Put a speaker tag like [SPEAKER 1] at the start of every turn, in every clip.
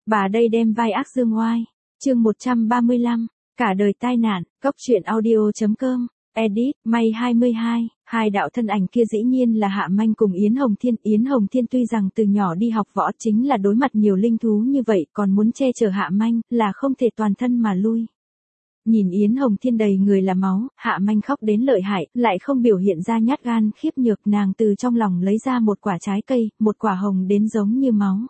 [SPEAKER 1] Bà đây đem vai ác dương oai. Chương 135, cả đời tai nạn, Cốc truyện audio.com, edit, May 22, hai đạo thân ảnh kia dĩ nhiên là Hạ Manh cùng Yến Hồng Thiên. Yến Hồng Thiên tuy rằng từ nhỏ đi học võ chính là đối mặt nhiều linh thú như vậy, còn muốn che chở Hạ Manh, là không thể toàn thân mà lui. Nhìn Yến Hồng Thiên đầy người là máu, Hạ Manh khóc đến lợi hại, lại không biểu hiện ra nhát gan khiếp nhược, nàng từ trong lòng lấy ra một quả trái cây, một quả hồng đến giống như máu.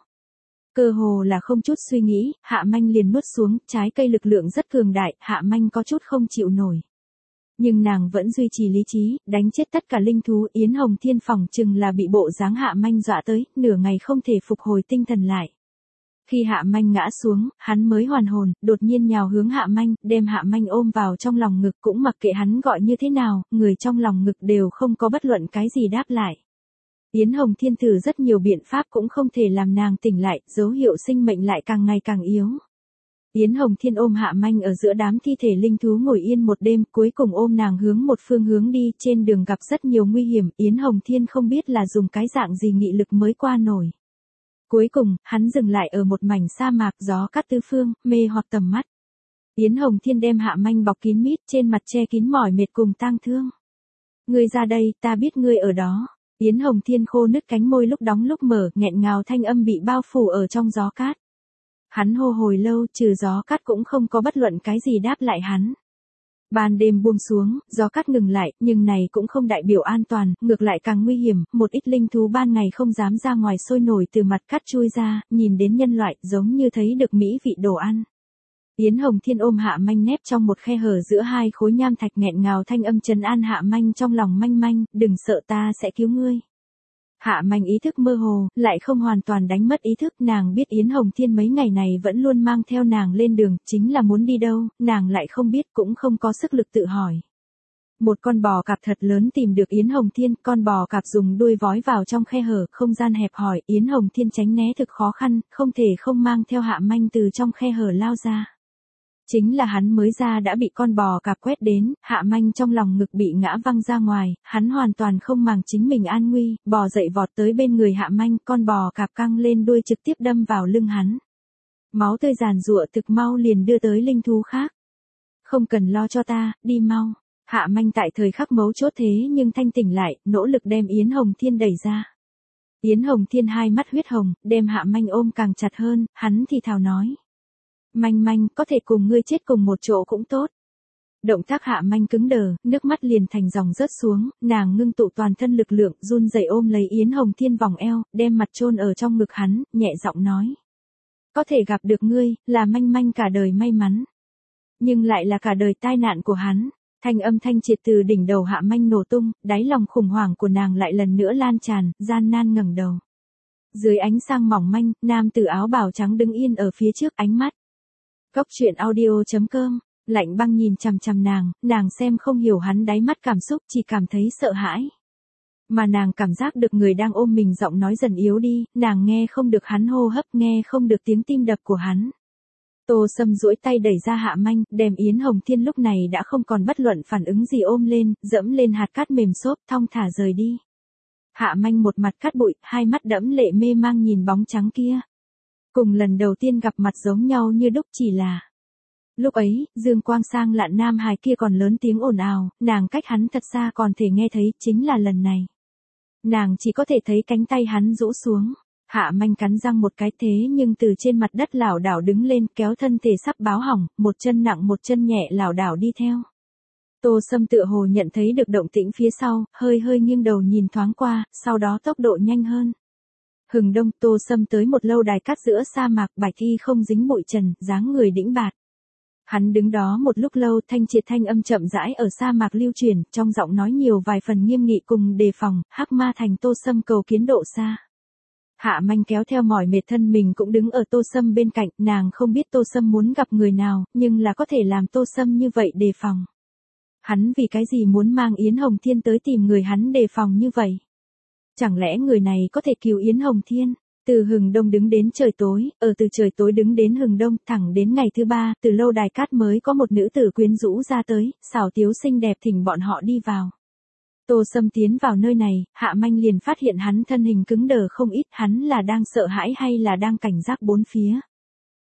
[SPEAKER 1] Cơ hồ là không chút suy nghĩ, Hạ Manh liền nuốt xuống, trái cây lực lượng rất cường đại, Hạ Manh có chút không chịu nổi. Nhưng nàng vẫn duy trì lý trí, đánh chết tất cả linh thú. Yến Hồng Thiên phỏng chừng là bị bộ dáng Hạ Manh dọa tới, nửa ngày không thể phục hồi tinh thần lại. Khi Hạ Manh ngã xuống, hắn mới hoàn hồn, đột nhiên nhào hướng Hạ Manh, đem Hạ Manh ôm vào trong lòng ngực, cũng mặc kệ hắn gọi như thế nào, người trong lòng ngực đều không có bất luận cái gì đáp lại. Yến Hồng Thiên thử rất nhiều biện pháp cũng không thể làm nàng tỉnh lại, dấu hiệu sinh mệnh lại càng ngày càng yếu. Yến Hồng Thiên ôm Hạ Manh ở giữa đám thi thể linh thú ngồi yên một đêm, cuối cùng ôm nàng hướng một phương hướng đi, trên đường gặp rất nhiều nguy hiểm, Yến Hồng Thiên không biết là dùng cái dạng gì nghị lực mới qua nổi. Cuối cùng, hắn dừng lại ở một mảnh sa mạc, gió cắt tứ phương, mê hoặc tầm mắt. Yến Hồng Thiên đem Hạ Manh bọc kín mít, trên mặt che kín mỏi mệt cùng tang thương. Ngươi ra đây, ta biết ngươi ở đó. Yến Hồng Thiên khô nứt cánh môi lúc đóng lúc mở, nghẹn ngào thanh âm bị bao phủ ở trong gió cát. Hắn hô hồi lâu, trừ gió cát cũng không có bất luận cái gì đáp lại hắn. Ban đêm buông xuống, gió cát ngừng lại, nhưng này cũng không đại biểu an toàn, ngược lại càng nguy hiểm, một ít linh thú ban ngày không dám ra ngoài sôi nổi từ mặt cát chui ra, nhìn đến nhân loại, giống như thấy được mỹ vị đồ ăn. Yến Hồng Thiên ôm Hạ Manh nép trong một khe hở giữa hai khối nham thạch, nghẹn ngào thanh âm trấn an Hạ Manh trong lòng. Manh, đừng sợ, ta sẽ cứu ngươi. Hạ Manh ý thức mơ hồ, lại không hoàn toàn đánh mất ý thức, nàng biết Yến Hồng Thiên mấy ngày này vẫn luôn mang theo nàng lên đường, chính là muốn đi đâu, nàng lại không biết, cũng không có sức lực tự hỏi. Một con bò cạp thật lớn tìm được Yến Hồng Thiên, con bò cạp dùng đuôi vói vào trong khe hở, không gian hẹp hòi, Yến Hồng Thiên tránh né thực khó khăn, không thể không mang theo Hạ Manh từ trong khe hở lao ra. Chính là hắn mới ra đã bị con bò cạp quét đến, Hạ Manh trong lòng ngực bị ngã văng ra ngoài, hắn hoàn toàn không màng chính mình an nguy, bò dậy vọt tới bên người Hạ Manh, con bò cạp căng lên đuôi trực tiếp đâm vào lưng hắn. Máu tươi giàn giụa thực mau liền đưa tới linh thú khác. Không cần lo cho ta, đi mau. Hạ Manh tại thời khắc mấu chốt thế nhưng thanh tỉnh lại, nỗ lực đem Yến Hồng Thiên đẩy ra. Yến Hồng Thiên hai mắt huyết hồng, đem Hạ Manh ôm càng chặt hơn, hắn thì thào nói. Manh, có thể cùng ngươi chết cùng một chỗ cũng tốt. Động tác Hạ Manh cứng đờ, nước mắt liền thành dòng rớt xuống, nàng ngưng tụ toàn thân lực lượng, run rẩy ôm lấy Yến Hồng Thiên vòng eo, đem mặt chôn ở trong ngực hắn, nhẹ giọng nói. Có thể gặp được ngươi, là Manh cả đời may mắn. Nhưng lại là cả đời tai nạn của hắn. Thanh âm thanh triệt từ đỉnh đầu Hạ Manh nổ tung, đáy lòng khủng hoảng của nàng lại lần nữa lan tràn, gian nan ngẩng đầu. Dưới ánh sáng mỏng manh, nam tử áo bào trắng đứng yên ở phía trước, ánh mắt. Cốc truyện audio.com, lạnh băng nhìn chằm chằm nàng xem không hiểu hắn đáy mắt cảm xúc, chỉ cảm thấy sợ hãi. Mà nàng cảm giác được người đang ôm mình giọng nói dần yếu đi, nàng nghe không được hắn hô hấp, nghe không được tiếng tim đập của hắn. Tô Sâm duỗi tay đẩy ra Hạ Manh, đem Yến Hồng Thiên lúc này đã không còn bất luận phản ứng gì ôm lên, dẫm lên hạt cát mềm xốp, thong thả rời đi. Hạ Manh một mặt cát bụi, hai mắt đẫm lệ mê mang nhìn bóng trắng kia. Cùng lần đầu tiên gặp mặt giống nhau như đúc, chỉ là lúc ấy, dương quang sang lạn nam hài kia còn lớn tiếng ồn ào, nàng cách hắn thật xa còn thể nghe thấy, chính là lần này. Nàng chỉ có thể thấy cánh tay hắn rũ xuống. Hạ Manh cắn răng một cái, thế nhưng từ trên mặt đất lảo đảo đứng lên, kéo thân thể sắp báo hỏng, một chân nặng một chân nhẹ lảo đảo đi theo. Tô Sâm tựa hồ nhận thấy được động tĩnh phía sau, hơi nghiêng đầu nhìn thoáng qua, sau đó tốc độ nhanh hơn. Hừng đông, Tô Sâm tới một lâu đài cát giữa sa mạc, bạch y không dính bụi trần, dáng người đĩnh bạt. Hắn đứng đó một lúc lâu, thanh triệt thanh âm chậm rãi ở sa mạc lưu truyền, trong giọng nói nhiều vài phần nghiêm nghị cùng đề phòng, Hắc Ma Thành Tô Sâm cầu kiến độ xa. Hạ Manh kéo theo mỏi mệt thân mình cũng đứng ở Tô Sâm bên cạnh, nàng không biết Tô Sâm muốn gặp người nào, nhưng là có thể làm Tô Sâm như vậy đề phòng. Hắn vì cái gì muốn mang Yến Hồng Thiên tới tìm người hắn đề phòng như vậy? Chẳng lẽ người này có thể cứu Yến Hồng Thiên? Từ hừng đông đứng đến trời tối, từ trời tối đứng đến hừng đông, thẳng đến ngày thứ ba, từ lâu đài cát mới có một nữ tử quyến rũ ra tới, xảo tiếu xinh đẹp thỉnh bọn họ đi vào. Tô Sâm tiến vào nơi này, Hạ Manh liền phát hiện hắn thân hình cứng đờ không ít, hắn là đang sợ hãi hay là đang cảnh giác bốn phía.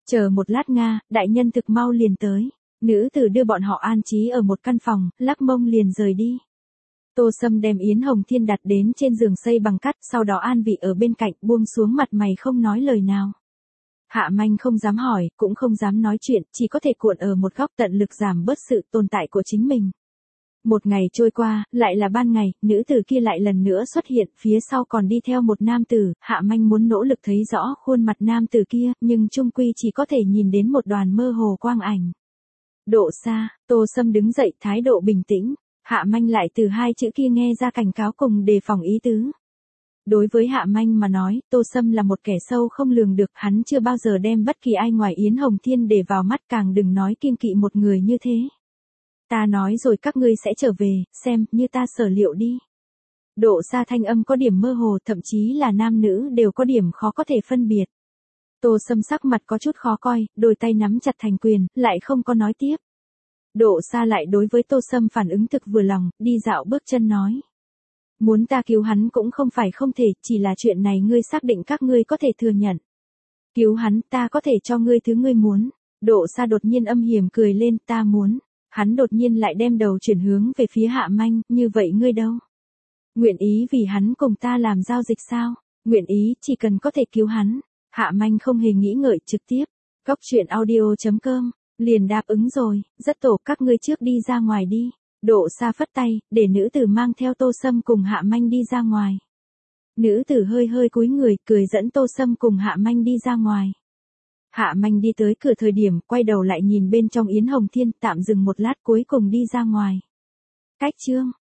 [SPEAKER 1] Chờ một lát Nga, đại nhân thực mau liền tới. Nữ tử đưa bọn họ an trí ở một căn phòng, lắc mông liền rời đi. Tô Sâm đem Yến Hồng Thiên đặt đến trên giường xây bằng cắt, sau đó an vị ở bên cạnh, buông xuống mặt mày không nói lời nào. Hạ Manh không dám hỏi, cũng không dám nói chuyện, chỉ có thể cuộn ở một góc tận lực giảm bớt sự tồn tại của chính mình. Một ngày trôi qua, lại là ban ngày, nữ tử kia lại lần nữa xuất hiện, phía sau còn đi theo một nam tử, Hạ Manh muốn nỗ lực thấy rõ khuôn mặt nam tử kia, nhưng chung quy chỉ có thể nhìn đến một đoàn mơ hồ quang ảnh. Độ xa, Tô Sâm đứng dậy, thái độ bình tĩnh, Hạ Manh lại từ hai chữ kia nghe ra cảnh cáo cùng đề phòng ý tứ. Đối với Hạ Manh mà nói, Tô Sâm là một kẻ sâu không lường được, hắn chưa bao giờ đem bất kỳ ai ngoài Yến Hồng Thiên để vào mắt, càng đừng nói kiêng kỵ một người như thế. Ta nói rồi các ngươi sẽ trở về, xem, như ta sở liệu đi. Độ xa thanh âm có điểm mơ hồ, thậm chí là nam nữ đều có điểm khó có thể phân biệt. Tô Sâm sắc mặt có chút khó coi, đôi tay nắm chặt thành quyền, lại không có nói tiếp. Độ xa lại đối với Tô Sâm phản ứng thực vừa lòng, đi dạo bước chân nói. Muốn ta cứu hắn cũng không phải không thể, chỉ là chuyện này ngươi xác định các ngươi có thể thừa nhận. Cứu hắn, ta có thể cho ngươi thứ ngươi muốn. Độ xa đột nhiên âm hiểm cười lên, ta muốn. Hắn đột nhiên lại đem đầu chuyển hướng về phía Hạ Manh, như vậy ngươi đâu? Nguyện ý vì hắn cùng ta làm giao dịch sao? Nguyện ý, chỉ cần có thể cứu hắn. Hạ Manh không hề nghĩ ngợi, trực tiếp. Cóc truyện audio.com, liền đáp ứng rồi, rất tổ, các ngươi trước đi ra ngoài đi. Độ xa phất tay, để nữ tử mang theo Tô Sâm cùng Hạ Manh đi ra ngoài. Nữ tử hơi hơi cúi người, cười dẫn Tô Sâm cùng Hạ Manh đi ra ngoài. Hạ Manh đi tới cửa thời điểm, quay đầu lại nhìn bên trong Yến Hồng Thiên, tạm dừng một lát cuối cùng đi ra ngoài. Cách chương